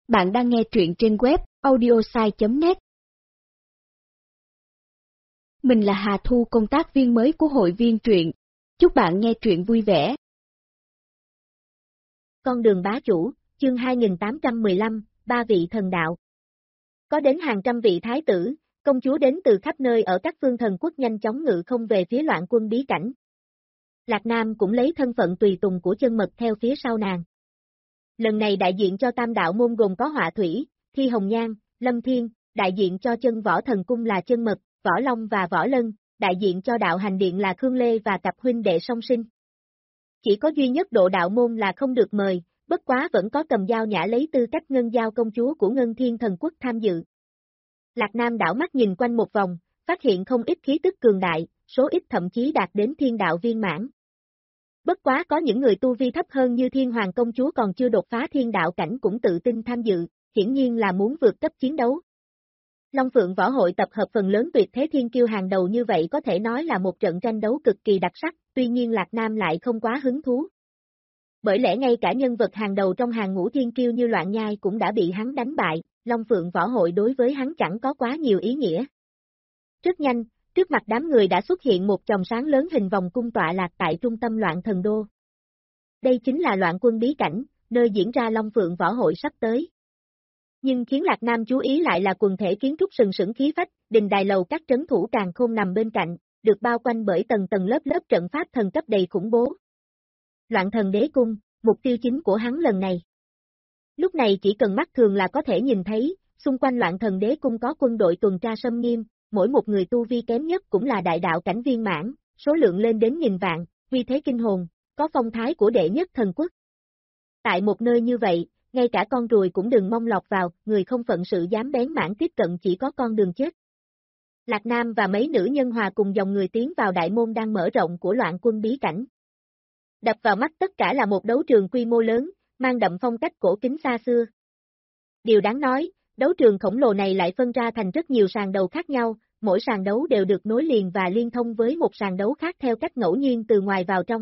Bạn đang nghe truyện trên web audiosai.net. Mình là Hà Thu, công tác viên mới của hội viên truyện. Chúc bạn nghe truyện vui vẻ. Con đường bá chủ, chương 2815, ba vị thần đạo. Có đến hàng trăm vị thái tử, công chúa đến từ khắp nơi ở các phương thần quốc nhanh chóng ngự không về phía loạn quân bí cảnh. Lạc Nam cũng lấy thân phận tùy tùng của Chân Mật theo phía sau nàng. Lần này đại diện cho Tam Đạo Môn gồm có Họa Thủy, Thi Hồng Nhan, Lâm Thiên, đại diện cho Chân Võ Thần Cung là Chân Mật, Võ Long và Võ Lân, đại diện cho Đạo Hành Điện là Khương Lê và cặp huynh đệ song sinh. Chỉ có duy nhất Độ Đạo Môn là không được mời, bất quá vẫn có Cầm Dao Nhã lấy tư cách Ngân Giao công chúa của Ngân Thiên Thần Quốc tham dự. Lạc Nam đảo mắt nhìn quanh một vòng, phát hiện không ít khí tức cường đại, số ít thậm chí đạt đến thiên đạo viên mãn. Bất quá có những người tu vi thấp hơn như Thiên Hoàng công chúa còn chưa đột phá thiên đạo cảnh cũng tự tin tham dự, hiển nhiên là muốn vượt cấp chiến đấu. Long Phượng Võ Hội tập hợp phần lớn tuyệt thế thiên kiêu hàng đầu như vậy có thể nói là một trận tranh đấu cực kỳ đặc sắc, tuy nhiên Lạc Nam lại không quá hứng thú. Bởi lẽ ngay cả nhân vật hàng đầu trong hàng ngũ thiên kiêu như Loạn Nhai cũng đã bị hắn đánh bại, Long Phượng Võ Hội đối với hắn chẳng có quá nhiều ý nghĩa. Rất nhanh, trước mặt đám người đã xuất hiện một chòm sáng lớn hình vòng cung tọa lạc tại trung tâm Loạn Thần Đô. Đây chính là Loạn Quân bí cảnh, nơi diễn ra Long Phượng Võ Hội sắp tới. Nhưng khiến Lạc Nam chú ý lại là quần thể kiến trúc sừng sững khí phách, đình đài lầu các trấn thủ càn khôn nằm bên cạnh, được bao quanh bởi tầng tầng lớp lớp trận pháp thần cấp đầy khủng bố. Loạn Thần Đế Cung, mục tiêu chính của hắn lần này. Lúc này chỉ cần mắt thường là có thể nhìn thấy, xung quanh Loạn Thần Đế Cung có quân đội tuần tra xâm nghiêm, mỗi một người tu vi kém nhất cũng là đại đạo cảnh viên mãn, số lượng lên đến nghìn vạn, uy thế kinh hồn, có phong thái của đệ nhất thần quốc. Tại một nơi như vậy, ngay cả con ruồi cũng đừng mong lọt vào, người không phận sự dám bén mảng tiếp cận chỉ có con đường chết. Lạc Nam và mấy nữ nhân hòa cùng dòng người tiến vào đại môn đang mở rộng của Loạn Quân bí cảnh. Đập vào mắt tất cả là một đấu trường quy mô lớn, mang đậm phong cách cổ kính xa xưa. Điều đáng nói, đấu trường khổng lồ này lại phân ra thành rất nhiều sàn đấu khác nhau, mỗi sàn đấu đều được nối liền và liên thông với một sàn đấu khác theo cách ngẫu nhiên từ ngoài vào trong.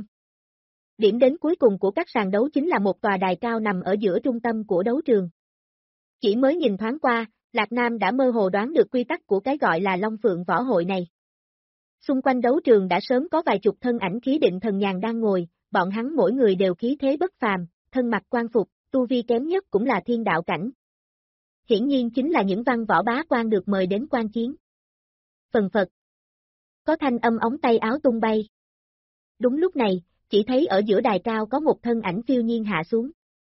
Điểm đến cuối cùng của các sàn đấu chính là một tòa đài cao nằm ở giữa trung tâm của đấu trường. Chỉ mới nhìn thoáng qua, Lạc Nam đã mơ hồ đoán được quy tắc của cái gọi là Long Phượng Võ Hội này. Xung quanh đấu trường đã sớm có vài chục thân ảnh khí định thần nhàn đang ngồi, bọn hắn mỗi người đều khí thế bất phàm, thân mặc quan phục, tu vi kém nhất cũng là thiên đạo cảnh. Hiển nhiên chính là những văn võ bá quan được mời đến quan chiến. Phần phật. Có thanh âm ống tay áo tung bay. Đúng lúc này, chỉ thấy ở giữa đài cao có một thân ảnh phiêu nhiên hạ xuống.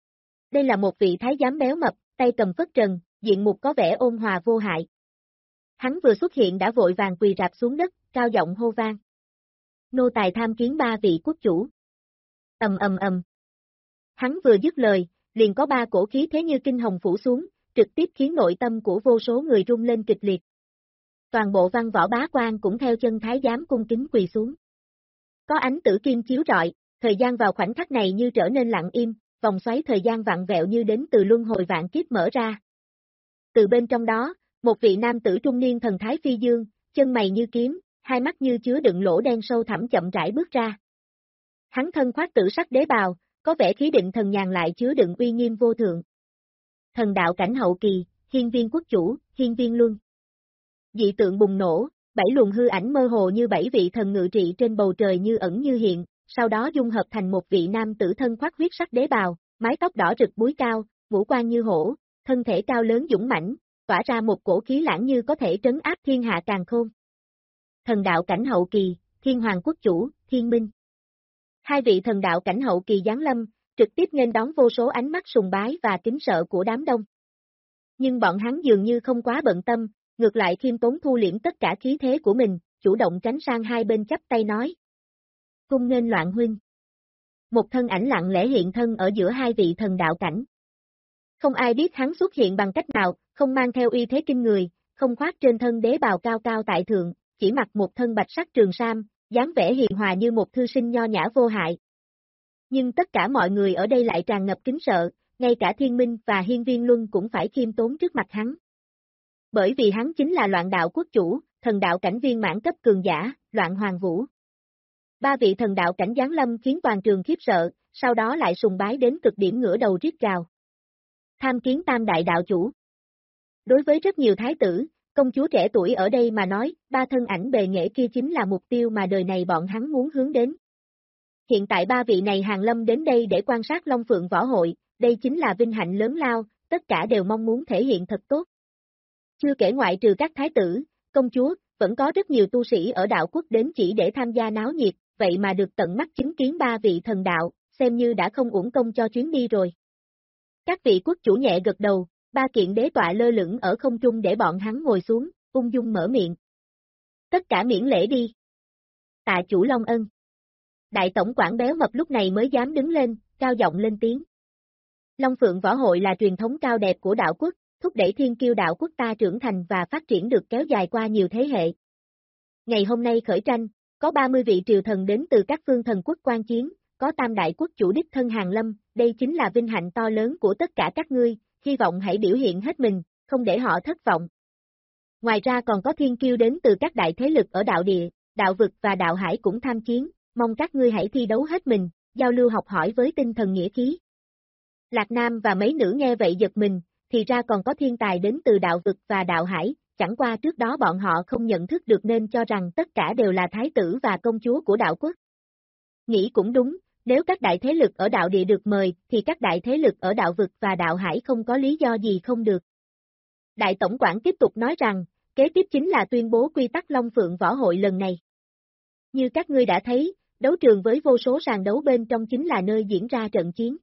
Đây là một vị thái giám béo mập, tay cầm phất trần, diện mục có vẻ ôn hòa vô hại. Hắn vừa xuất hiện đã vội vàng quỳ rạp xuống đất, cao giọng hô vang. Nô tài tham kiến ba vị quốc chủ. Ầm ầm ầm. Hắn vừa dứt lời, liền có ba cổ khí thế như kinh hồng phủ xuống, trực tiếp khiến nội tâm của vô số người rung lên kịch liệt. Toàn bộ văn võ bá quan cũng theo chân thái giám cung kính quỳ xuống. Có ánh tử kim chiếu rọi, thời gian vào khoảnh khắc này như trở nên lặng im, vòng xoáy thời gian vặn vẹo như đến từ luân hồi vạn kiếp mở ra. Từ bên trong đó, một vị nam tử trung niên thần thái phi dương, chân mày như kiếm, hai mắt như chứa đựng lỗ đen sâu thẳm chậm rãi bước ra. Hắn thân khoác tử sắc đế bào, có vẻ khí định thần nhàn lại chứa đựng uy nghiêm vô thượng. Thần đạo cảnh hậu kỳ, Hiên Viên quốc chủ, Hiên Viên Luân. Dị tượng bùng nổ, bảy luồng hư ảnh mơ hồ như bảy vị thần ngự trị trên bầu trời như ẩn như hiện, sau đó dung hợp thành một vị nam tử thân khoác huyết sắc đế bào, mái tóc đỏ rực búi cao, ngũ quan như hổ, thân thể cao lớn dũng mãnh, tỏa ra một cổ khí lãng như có thể trấn áp thiên hạ càn khôn. Thần đạo cảnh hậu kỳ, Thiên Hoàng quốc chủ, Thiên Minh. Hai vị thần đạo cảnh hậu kỳ giáng lâm, trực tiếp nghênh đón vô số ánh mắt sùng bái và kính sợ của đám đông. Nhưng bọn hắn dường như không quá bận tâm, ngược lại khiêm tốn thu liễm tất cả khí thế của mình, chủ động tránh sang hai bên chắp tay nói. Cung nghênh Loạn huynh. Một thân ảnh lặng lẽ hiện thân ở giữa hai vị thần đạo cảnh. Không ai biết hắn xuất hiện bằng cách nào, không mang theo uy thế kinh người, không khoác trên thân đế bào cao cao tại thượng, chỉ mặc một thân bạch sắc trường sam, dáng vẻ hiền hòa như một thư sinh nho nhã vô hại. Nhưng tất cả mọi người ở đây lại tràn ngập kính sợ, ngay cả Thiên Minh và Hiên Viên Luân cũng phải khiêm tốn trước mặt hắn. Bởi vì hắn chính là Loạn đạo quốc chủ, thần đạo cảnh viên mãn cấp cường giả, Loạn Hoàng Vũ. Ba vị thần đạo cảnh giáng lâm khiến toàn trường khiếp sợ, sau đó lại sùng bái đến cực điểm ngửa đầu rít gào. tham kiến tam đại đạo chủ. Đối với rất nhiều thái tử, công chúa trẻ tuổi ở đây mà nói, ba thân ảnh bề nghệ kia chính là mục tiêu mà đời này bọn hắn muốn hướng đến. Hiện tại ba vị này hàng lâm đến đây để quan sát Long Phượng Võ Hội, đây chính là vinh hạnh lớn lao, tất cả đều mong muốn thể hiện thật tốt. Chưa kể ngoại trừ các thái tử, công chúa, vẫn có rất nhiều tu sĩ ở đạo quốc đến chỉ để tham gia náo nhiệt, vậy mà được tận mắt chứng kiến ba vị thần đạo, xem như đã không uổng công cho chuyến đi rồi. Các vị quốc chủ nhẹ gật đầu, ba kiện đế tọa lơ lửng ở không trung để bọn hắn ngồi xuống, ung dung mở miệng. Tất cả miễn lễ đi. Tạ chủ Long Ân. Đại tổng quản béo mập lúc này mới dám đứng lên, cao giọng lên tiếng. Long Phượng Võ Hội là truyền thống cao đẹp của đạo quốc, thúc đẩy thiên kiêu đạo quốc ta trưởng thành và phát triển được kéo dài qua nhiều thế hệ. Ngày hôm nay khởi tranh, có 30 vị triều thần đến từ các phương thần quốc quan chiến, có tam đại quốc chủ đích thân hàng lâm, đây chính là vinh hạnh to lớn của tất cả các ngươi, hy vọng hãy biểu hiện hết mình, không để họ thất vọng. Ngoài ra còn có thiên kiêu đến từ các đại thế lực ở đạo địa, đạo vực và đạo hải cũng tham chiến, mong các ngươi hãy thi đấu hết mình, giao lưu học hỏi với tinh thần nghĩa khí. Lạc Nam và mấy nữ nghe vậy giật mình, thì ra còn có thiên tài đến từ đạo vực và đạo hải, chẳng qua trước đó bọn họ không nhận thức được nên cho rằng tất cả đều là thái tử và công chúa của đạo quốc. Nghĩ cũng đúng, nếu các đại thế lực ở đạo địa được mời, thì các đại thế lực ở đạo vực và đạo hải không có lý do gì không được. Đại tổng quản tiếp tục nói rằng, kế tiếp chính là tuyên bố quy tắc Long Phượng Võ Hội lần này. Như các ngươi đã thấy, đấu trường với vô số sàn đấu bên trong chính là nơi diễn ra trận chiến.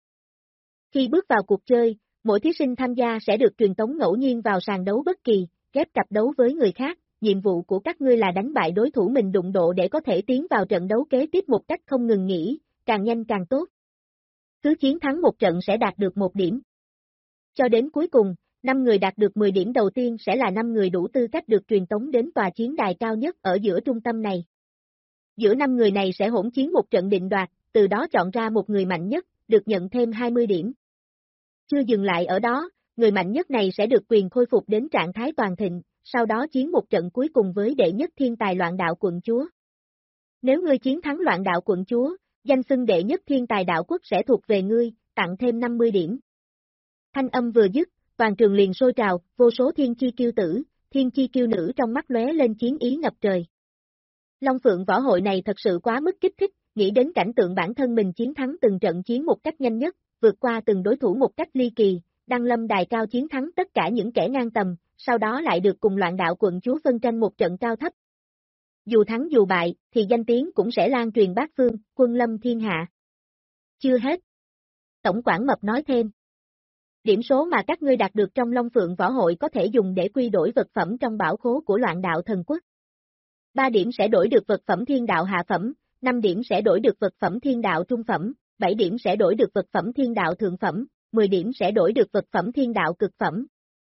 Khi bước vào cuộc chơi, mỗi thí sinh tham gia sẽ được truyền tống ngẫu nhiên vào sàn đấu bất kỳ, ghép cặp đấu với người khác, nhiệm vụ của các ngươi là đánh bại đối thủ mình đụng độ để có thể tiến vào trận đấu kế tiếp một cách không ngừng nghỉ, càng nhanh càng tốt. Cứ chiến thắng một trận sẽ đạt được 1 điểm. Cho đến cuối cùng, 5 người đạt được 10 điểm đầu tiên sẽ là 5 người đủ tư cách được truyền tống đến tòa chiến đài cao nhất ở giữa trung tâm này. Giữa 5 người này sẽ hỗn chiến một trận định đoạt, từ đó chọn ra một người mạnh nhất, được nhận thêm 20 điểm. Chưa dừng lại ở đó, người mạnh nhất này sẽ được quyền khôi phục đến trạng thái toàn thịnh, sau đó chiến một trận cuối cùng với đệ nhất thiên tài loạn đạo quận chúa. Nếu ngươi chiến thắng loạn đạo quận chúa, danh xưng đệ nhất thiên tài đạo quốc sẽ thuộc về ngươi, tặng thêm 50 điểm. Thanh âm vừa dứt, toàn trường liền sôi trào, vô số thiên chi kiêu tử, thiên chi kiêu nữ trong mắt lóe lên chiến ý ngập trời. Long Phượng Võ Hội này thật sự quá mức kích thích, nghĩ đến cảnh tượng bản thân mình chiến thắng từng trận chiến một cách nhanh nhất, vượt qua từng đối thủ một cách ly kỳ, đăng lâm đài cao chiến thắng tất cả những kẻ ngang tầm, sau đó lại được cùng loạn đạo quận chúa phân tranh một trận cao thấp. Dù thắng dù bại, thì danh tiếng cũng sẽ lan truyền bát phương, quân lâm thiên hạ. Chưa hết. Tổng quản Mập nói thêm. Điểm số mà các ngươi đạt được trong Long Phượng Võ Hội có thể dùng để quy đổi vật phẩm trong bảo khố của loạn đạo thần quốc. 3 điểm sẽ đổi được vật phẩm thiên đạo hạ phẩm, 5 điểm sẽ đổi được vật phẩm thiên đạo trung phẩm, 7 điểm sẽ đổi được vật phẩm thiên đạo thượng phẩm, 10 điểm sẽ đổi được vật phẩm thiên đạo cực phẩm.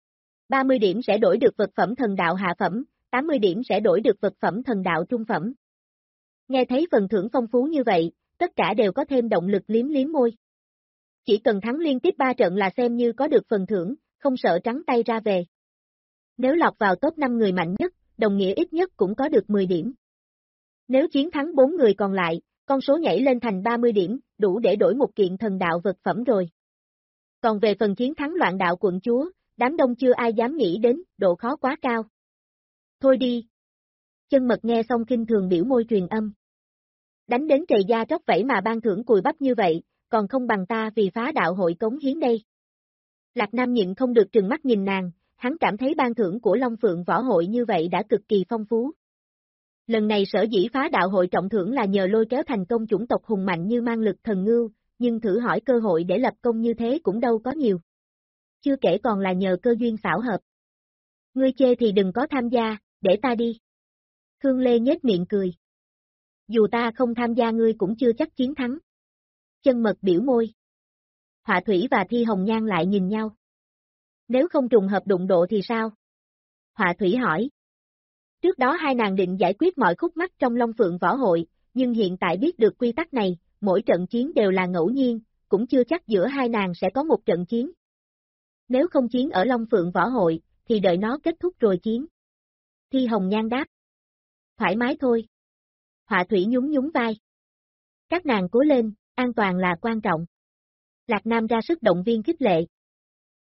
30 điểm sẽ đổi được vật phẩm thần đạo hạ phẩm, 80 điểm sẽ đổi được vật phẩm thần đạo trung phẩm. Nghe thấy phần thưởng phong phú như vậy, tất cả đều có thêm động lực liếm liếm môi. Chỉ cần thắng liên tiếp 3 trận là xem như có được phần thưởng, không sợ trắng tay ra về. Nếu lọt vào top 5 người mạnh nhất, đồng nghĩa ít nhất cũng có được 10 điểm. Nếu chiến thắng 4 người còn lại, con số nhảy lên thành 30 điểm, đủ để đổi một kiện thần đạo vật phẩm rồi. Còn về phần chiến thắng loạn đạo quận chúa, đám đông chưa ai dám nghĩ đến, độ khó quá cao. Thôi đi. Chân Mật nghe xong kinh thường biểu môi truyền âm. Đánh đến trầy da tróc vẫy mà ban thưởng cùi bắp như vậy, còn không bằng ta vì phá đạo hội cống hiến đây. Lạc Nam nhịn không được trừng mắt nhìn nàng, hắn cảm thấy ban thưởng của Long Phượng Võ Hội như vậy đã cực kỳ phong phú. Lần này sở dĩ phá đạo hội trọng thưởng là nhờ lôi kéo thành công chủng tộc hùng mạnh như Mang Lực Thần Ngưu, nhưng thử hỏi cơ hội để lập công như thế cũng đâu có nhiều. Chưa kể còn là nhờ cơ duyên xảo hợp. Ngươi chê thì đừng có tham gia, để ta đi. Khương Lê nhếch miệng cười. Dù ta không tham gia ngươi cũng chưa chắc chiến thắng. Chân Mật biểu môi. Họa Thủy và Thi Hồng Nhan lại nhìn nhau. Nếu không trùng hợp đụng độ thì sao? Họa Thủy hỏi. Trước đó hai nàng định giải quyết mọi khúc mắc trong Long Phượng Võ Hội, nhưng hiện tại biết được quy tắc này, mỗi trận chiến đều là ngẫu nhiên, cũng chưa chắc giữa hai nàng sẽ có một trận chiến. Nếu không chiến ở Long Phượng Võ Hội, thì đợi nó kết thúc rồi chiến. Thi Hồng Nhan đáp. Thoải mái thôi. Họa Thủy nhún nhún vai. Các nàng cố lên, an toàn là quan trọng. Lạc Nam ra sức động viên khích lệ.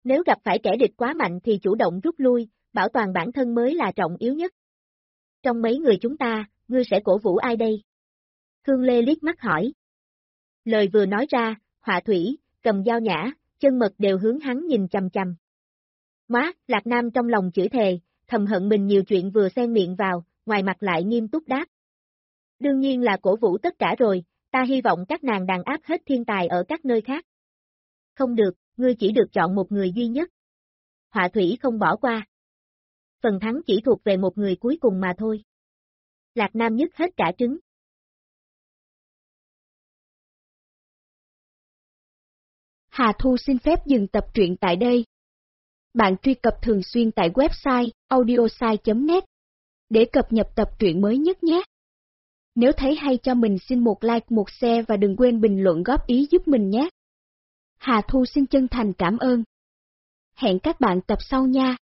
Nếu gặp phải kẻ địch quá mạnh thì chủ động rút lui, bảo toàn bản thân mới là trọng yếu nhất. Trong mấy người chúng ta, ngươi sẽ cổ vũ ai đây? Khương Lê liếc mắt hỏi. Lời vừa nói ra, Họa Thủy, Cầm Dao Nhã, Chân Mật đều hướng hắn nhìn chằm chằm. Má, Lạc Nam trong lòng chửi thề, thầm hận mình nhiều chuyện vừa xen miệng vào, ngoài mặt lại nghiêm túc đáp. Đương nhiên là cổ vũ tất cả rồi, ta hy vọng các nàng đàn áp hết thiên tài ở các nơi khác. Không được, ngươi chỉ được chọn một người duy nhất. Họa Thủy không bỏ qua. Phần thắng chỉ thuộc về một người cuối cùng mà thôi. Lạc Nam nhức hết cả trứng. Hà Thu xin phép dừng tập truyện tại đây. Bạn truy cập thường xuyên tại website audiosai.net để cập nhật tập truyện mới nhất nhé. Nếu thấy hay cho mình xin một like, một share và đừng quên bình luận góp ý giúp mình nhé. Hà Thu xin chân thành cảm ơn. Hẹn các bạn tập sau nha.